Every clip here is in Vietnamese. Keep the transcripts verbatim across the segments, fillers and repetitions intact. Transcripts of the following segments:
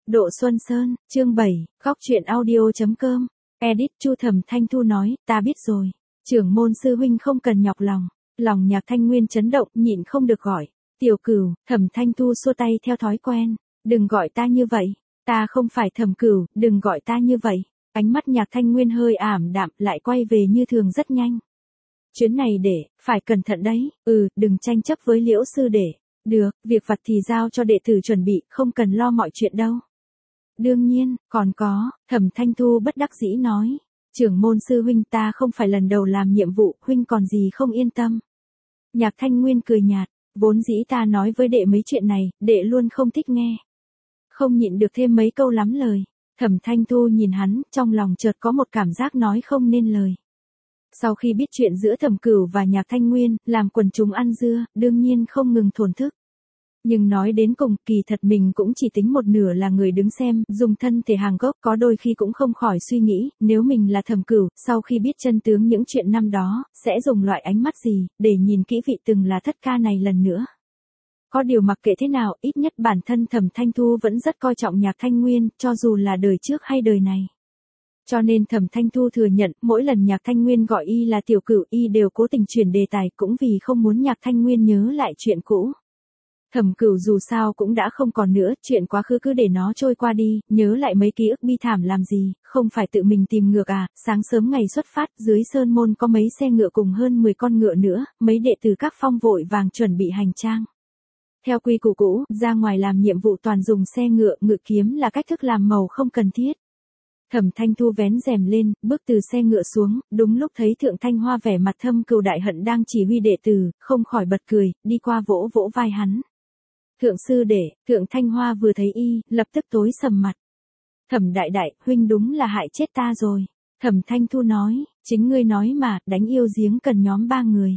Độ Xuân Sơn, chương bảy, góc truyện audio.com. Edit Chu Thẩm Thanh Thu nói, ta biết rồi. Trưởng môn sư huynh không cần nhọc lòng. Lòng Nhạc Thanh Nguyên chấn động, nhịn không được gọi. Tiểu Cửu. Thẩm Thanh Thu xua tay theo thói quen. Đừng gọi ta như vậy. Ta không phải Thẩm Cửu, đừng gọi ta như vậy. Ánh mắt Nhạc Thanh Nguyên hơi ảm đạm, lại quay về như thường rất nhanh. Chuyến này để, phải cẩn thận đấy. Ừ, đừng tranh chấp với Liễu sư đệ. Được, việc vặt thì giao cho đệ tử chuẩn bị, không cần lo mọi chuyện đâu. Đương nhiên, còn có, Thẩm Thanh Thu bất đắc dĩ nói. Trưởng môn sư huynh, ta không phải lần đầu làm nhiệm vụ, huynh còn gì không yên tâm. Nhạc Thanh Nguyên cười nhạt, vốn dĩ ta nói với đệ mấy chuyện này, đệ luôn không thích nghe. Không nhịn được thêm mấy câu lắm lời. Thẩm Thanh Thu nhìn hắn, trong lòng chợt có một cảm giác nói không nên lời. Sau khi biết chuyện giữa Thẩm Cửu và Nhạc Thanh Nguyên, làm quần chúng ăn dưa, đương nhiên không ngừng thổn thức. Nhưng nói đến cùng, kỳ thật mình cũng chỉ tính một nửa là người đứng xem, dùng thân thể hàng gốc, có đôi khi cũng không khỏi suy nghĩ, nếu mình là Thẩm Cửu, sau khi biết chân tướng những chuyện năm đó, sẽ dùng loại ánh mắt gì, để nhìn kỹ vị từng là thất ca này lần nữa. Có điều mặc kệ thế nào, ít nhất bản thân Thẩm Thanh Thu vẫn rất coi trọng Nhạc Thanh Nguyên, cho dù là đời trước hay đời này. Cho nên Thẩm Thanh Thu thừa nhận, mỗi lần Nhạc Thanh Nguyên gọi y là Tiểu Cửu, y đều cố tình chuyển đề tài, cũng vì không muốn Nhạc Thanh Nguyên nhớ lại chuyện cũ. Thẩm Cửu dù sao cũng đã không còn nữa, chuyện quá khứ cứ để nó trôi qua đi, nhớ lại mấy ký ức bi thảm làm gì, không phải tự mình tìm ngược à. Sáng sớm ngày xuất phát, dưới sơn môn có mấy xe ngựa cùng hơn mười con ngựa nữa, mấy đệ tử các phong vội vàng chuẩn bị hành trang. Theo quy củ cũ, ra ngoài làm nhiệm vụ toàn dùng xe ngựa, ngự kiếm là cách thức làm màu không cần thiết. Thẩm Thanh Thu vén rèm lên, bước từ xe ngựa xuống, đúng lúc thấy Thượng Thanh Hoa vẻ mặt thâm cừu đại hận đang chỉ huy đệ tử, không khỏi bật cười, đi qua vỗ vỗ vai hắn. Thượng sư đệ, Thượng Thanh Hoa vừa thấy y, lập tức tối sầm mặt. Thẩm đại đại, huynh đúng là hại chết ta rồi. Thẩm Thanh Thu nói, chính ngươi nói mà, đánh yêu giếng cần nhóm ba người.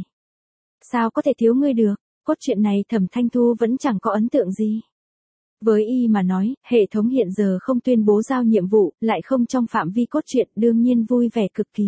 Sao có thể thiếu ngươi được, cốt truyện này Thẩm Thanh Thu vẫn chẳng có ấn tượng gì. Với y mà nói, hệ thống hiện giờ không tuyên bố giao nhiệm vụ, lại không trong phạm vi cốt truyện, đương nhiên vui vẻ cực kỳ.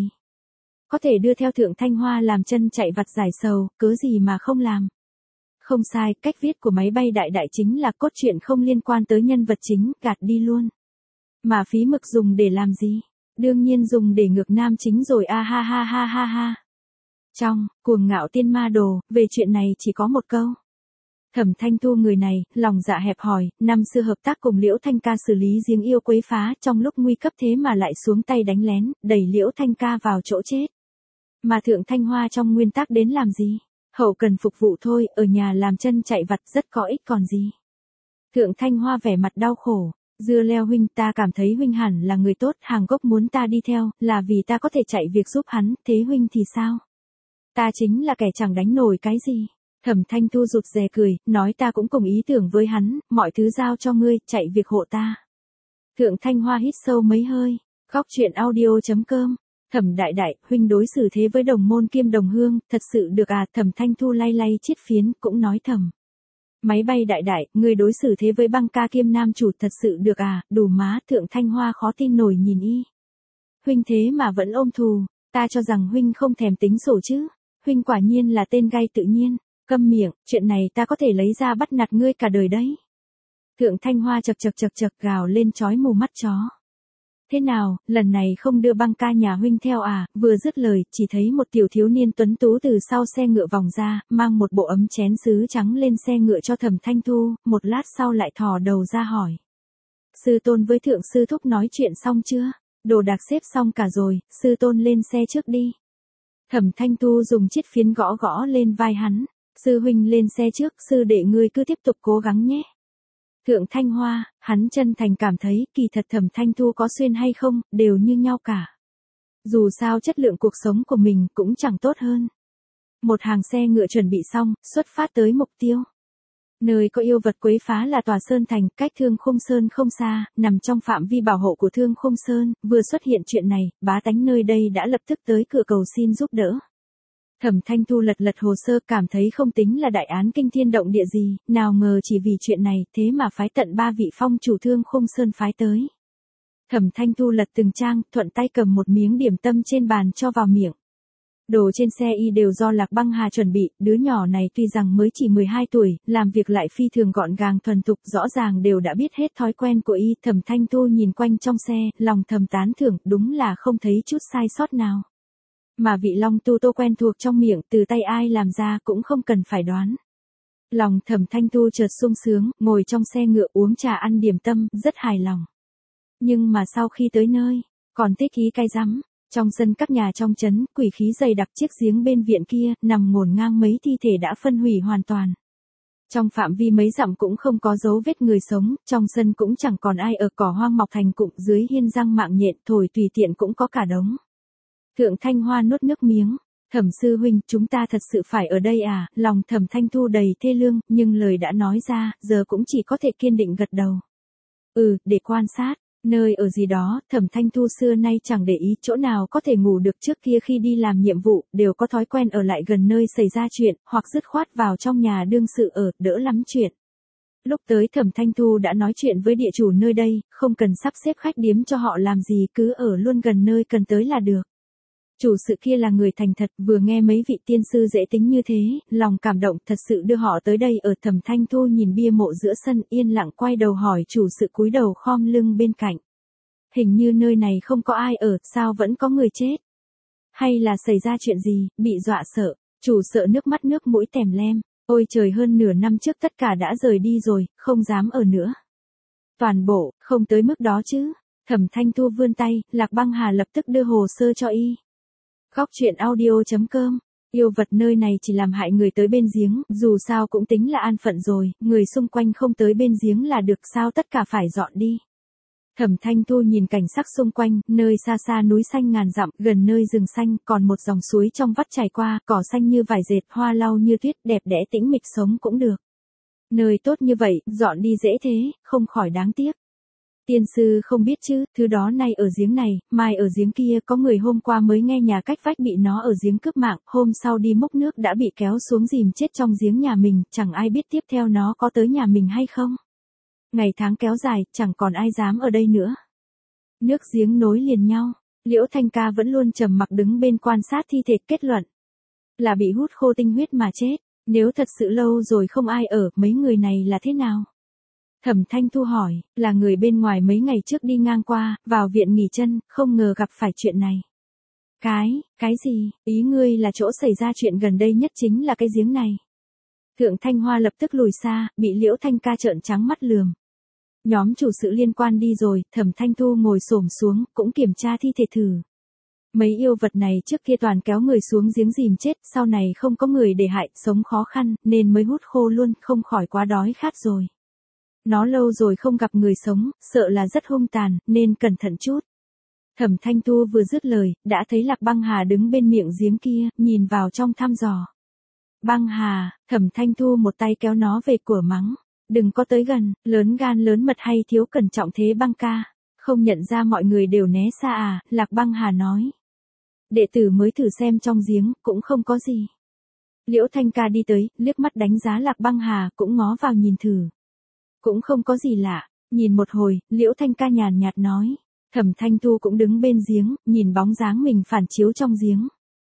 Có thể đưa theo Thượng Thanh Hoa làm chân chạy vặt giải sầu, cớ gì mà không làm. Không sai, cách viết của máy bay đại đại chính là cốt truyện không liên quan tới nhân vật chính, gạt đi luôn. Mà phí mực dùng để làm gì? Đương nhiên dùng để ngược nam chính rồi, a ha ha ha ha ha. Trong Cuồng Ngạo Tiên Ma Đồ, về chuyện này chỉ có một câu. Thẩm Thanh Thu người này, lòng dạ hẹp hòi, năm xưa hợp tác cùng Liễu Thanh Ca xử lý giếng yêu quấy phá, trong lúc nguy cấp thế mà lại xuống tay đánh lén, đẩy Liễu Thanh Ca vào chỗ chết. Mà Thượng Thanh Hoa trong nguyên tắc đến làm gì? Hậu cần phục vụ thôi, ở nhà làm chân chạy vặt rất có ích còn gì. Thượng Thanh Hoa vẻ mặt đau khổ, dưa leo huynh, ta cảm thấy huynh hẳn là người tốt, hàng gốc muốn ta đi theo, là vì ta có thể chạy việc giúp hắn, thế huynh thì sao? Ta chính là kẻ chẳng đánh nổi cái gì. Thẩm Thanh Thu rụt rè cười, nói ta cũng cùng ý tưởng với hắn, mọi thứ giao cho ngươi, chạy việc hộ ta. Thượng Thanh Hoa hít sâu mấy hơi, góc truyện audio.com. Thẩm đại đại, huynh đối xử thế với đồng môn kiêm đồng hương, thật sự được à? Thẩm Thanh Thu lay lay chiếc phiến, cũng nói thầm. Máy bay đại đại, người đối xử thế với băng ca kiêm nam chủ, thật sự được à? Đủ má. Thượng Thanh Hoa khó tin nổi nhìn y. Huynh thế mà vẫn ôm thù, ta cho rằng huynh không thèm tính sổ chứ. Huynh quả nhiên là tên gai tự nhiên. Câm miệng, chuyện này ta có thể lấy ra bắt nạt ngươi cả đời đấy. Thượng Thanh Hoa chật chật chật chật gào lên chói mù mắt chó. Thế nào, lần này không đưa băng ca nhà huynh theo à? Vừa dứt lời, chỉ thấy một tiểu thiếu niên tuấn tú từ sau xe ngựa vòng ra, mang một bộ ấm chén sứ trắng lên xe ngựa cho Thẩm Thanh Thu, một lát sau lại thò đầu ra hỏi. Sư tôn với thượng sư thúc nói chuyện xong chưa? Đồ đạc xếp xong cả rồi, sư tôn lên xe trước đi. Thẩm Thanh Thu dùng chiếc phiến gõ gõ lên vai hắn. Sư huynh lên xe trước, sư đệ ngươi cứ tiếp tục cố gắng nhé. Thượng Thanh Hoa, hắn chân thành cảm thấy, kỳ thật Thẩm Thanh Thu có xuyên hay không, đều như nhau cả. Dù sao chất lượng cuộc sống của mình cũng chẳng tốt hơn. Một hàng xe ngựa chuẩn bị xong, xuất phát tới mục tiêu. Nơi có yêu vật quấy phá là Tòa Sơn Thành, cách Thương Khung Sơn không xa, nằm trong phạm vi bảo hộ của Thương Khung Sơn. Vừa xuất hiện chuyện này, bá tánh nơi đây đã lập tức tới cửa cầu xin giúp đỡ. Thẩm Thanh Thu lật lật hồ sơ, cảm thấy không tính là đại án kinh thiên động địa gì, nào ngờ chỉ vì chuyện này, thế mà phái tận ba vị phong chủ Thương Khung Sơn phái tới. Thẩm Thanh Thu lật từng trang, thuận tay cầm một miếng điểm tâm trên bàn cho vào miệng. Đồ trên xe y đều do Lạc Băng Hà chuẩn bị, đứa nhỏ này tuy rằng mới chỉ mười hai tuổi, làm việc lại phi thường gọn gàng thuần thục, rõ ràng đều đã biết hết thói quen của y. Thẩm Thanh Thu nhìn quanh trong xe, lòng thầm tán thưởng, đúng là không thấy chút sai sót nào. Mà vị long tu tô quen thuộc trong miệng, từ tay ai làm ra cũng không cần phải đoán. Lòng Thẩm Thanh Thu chợt sung sướng, ngồi trong xe ngựa uống trà ăn điểm tâm, rất hài lòng. Nhưng mà sau khi tới nơi, còn tích ý cay rắm. Trong sân các nhà trong trấn, quỷ khí dày đặc, chiếc giếng bên viện kia, nằm ngổn ngang mấy thi thể đã phân hủy hoàn toàn. Trong phạm vi mấy dặm cũng không có dấu vết người sống, trong sân cũng chẳng còn ai ở, cỏ hoang mọc thành cụm, dưới hiên răng mạng nhện thổi tùy tiện cũng có cả đống. Thượng Thanh Hoa nuốt nước miếng, Thẩm sư huynh, chúng ta thật sự phải ở đây à? Lòng Thẩm Thanh Thu đầy thê lương, nhưng lời đã nói ra, giờ cũng chỉ có thể kiên định gật đầu. Ừ, để quan sát. Nơi ở gì đó, Thẩm Thanh Thu xưa nay chẳng để ý chỗ nào có thể ngủ được, trước kia khi đi làm nhiệm vụ, đều có thói quen ở lại gần nơi xảy ra chuyện, hoặc dứt khoát vào trong nhà đương sự ở, đỡ lắm chuyện. Lúc tới Thẩm Thanh Thu đã nói chuyện với địa chủ nơi đây, không cần sắp xếp khách điếm cho họ làm gì, cứ ở luôn gần nơi cần tới là được. Chủ sự kia là người thành thật, vừa nghe mấy vị tiên sư dễ tính như thế, lòng cảm động, thật sự đưa họ tới đây ở. Thẩm Thanh Thu nhìn bia mộ giữa sân, yên lặng quay đầu hỏi chủ sự cúi đầu khom lưng bên cạnh. Hình như nơi này không có ai ở, sao vẫn có người chết? Hay là xảy ra chuyện gì, bị dọa sợ? Chủ sợ nước mắt nước mũi tèm lem, ôi trời, hơn nửa năm trước tất cả đã rời đi rồi, không dám ở nữa. Toàn bộ, không tới mức đó chứ. Thẩm Thanh Thu vươn tay, Lạc Băng Hà lập tức đưa hồ sơ cho y. Góc truyện audio chấm com, yêu vật nơi này chỉ làm hại người tới bên giếng, dù sao cũng tính là an phận rồi, người xung quanh không tới bên giếng là được, sao tất cả phải dọn đi. Thẩm Thanh Thu nhìn cảnh sắc xung quanh, nơi xa xa núi xanh ngàn dặm, gần nơi rừng xanh, còn một dòng suối trong vắt chảy qua, cỏ xanh như vải dệt, hoa lau như tuyết, đẹp đẽ tĩnh mịch, sống cũng được. Nơi tốt như vậy, dọn đi dễ thế, không khỏi đáng tiếc. Tiên sư không biết chứ, thứ đó nay ở giếng này, mai ở giếng kia, có người hôm qua mới nghe nhà cách vách bị nó ở giếng cướp mạng, hôm sau đi múc nước đã bị kéo xuống dìm chết trong giếng nhà mình, chẳng ai biết tiếp theo nó có tới nhà mình hay không. Ngày tháng kéo dài, chẳng còn ai dám ở đây nữa. Nước giếng nối liền nhau, Liễu Thanh Ca vẫn luôn trầm mặc đứng bên quan sát thi thể, kết luận là bị hút khô tinh huyết mà chết. Nếu thật sự lâu rồi không ai ở, mấy người này là thế nào? Thẩm Thanh Thu hỏi, là người bên ngoài mấy ngày trước đi ngang qua, vào viện nghỉ chân, không ngờ gặp phải chuyện này. Cái, cái gì, ý ngươi là chỗ xảy ra chuyện gần đây nhất chính là cái giếng này. Thượng Thanh Hoa lập tức lùi xa, bị Liễu Thanh Ca trợn trắng mắt lườm. Nhóm chủ sự liên quan đi rồi, Thẩm Thanh Thu ngồi xổm xuống, cũng kiểm tra thi thể thử. Mấy yêu vật này trước kia toàn kéo người xuống giếng dìm chết, sau này không có người để hại, sống khó khăn, nên mới hút khô luôn, không khỏi quá đói khát rồi. Nó lâu rồi không gặp người sống, sợ là rất hung tàn, nên cẩn thận chút. Thẩm Thanh Thu vừa dứt lời, đã thấy Lạc Băng Hà đứng bên miệng giếng kia, nhìn vào trong thăm dò. Băng Hà, Thẩm Thanh Thu một tay kéo nó về cửa mắng. Đừng có tới gần, lớn gan lớn mật hay thiếu cẩn trọng thế Băng ca. Không nhận ra mọi người đều né xa à, Lạc Băng Hà nói. Đệ tử mới thử xem trong giếng, cũng không có gì. Liễu Thanh Ca đi tới, liếc mắt đánh giá Lạc Băng Hà, cũng ngó vào nhìn thử. Cũng không có gì lạ, nhìn một hồi, Liễu Thanh Ca nhàn nhạt nói. Thẩm Thanh Thu cũng đứng bên giếng, nhìn bóng dáng mình phản chiếu trong giếng.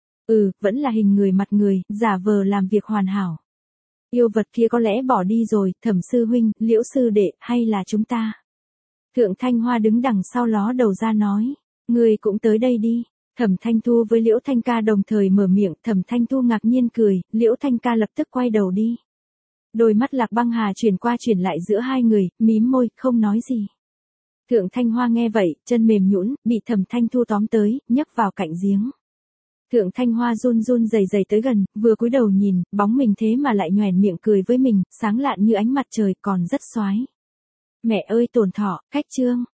Ừ, vẫn là hình người mặt người, giả vờ làm việc hoàn hảo. Yêu vật kia có lẽ bỏ đi rồi, Thẩm sư huynh, Liễu sư đệ, hay là chúng ta? Thượng Thanh Hoa đứng đằng sau ló đầu ra nói. Người cũng tới đây đi. Thẩm Thanh Thu với Liễu Thanh Ca đồng thời mở miệng, Thẩm Thanh Thu ngạc nhiên cười, Liễu Thanh Ca lập tức quay đầu đi. Đôi mắt Lạc Băng Hà chuyển qua chuyển lại giữa hai người, mím môi, không nói gì. Thượng Thanh Hoa nghe vậy, chân mềm nhũn, bị Thẩm Thanh Thu tóm tới, nhấc vào cạnh giếng. Thượng Thanh Hoa run run rẩy rẩy tới gần, vừa cúi đầu nhìn, bóng mình thế mà lại nhoẻn miệng cười với mình, sáng lạn như ánh mặt trời, còn rất xoái. Mẹ ơi tổn thọ, cách chương.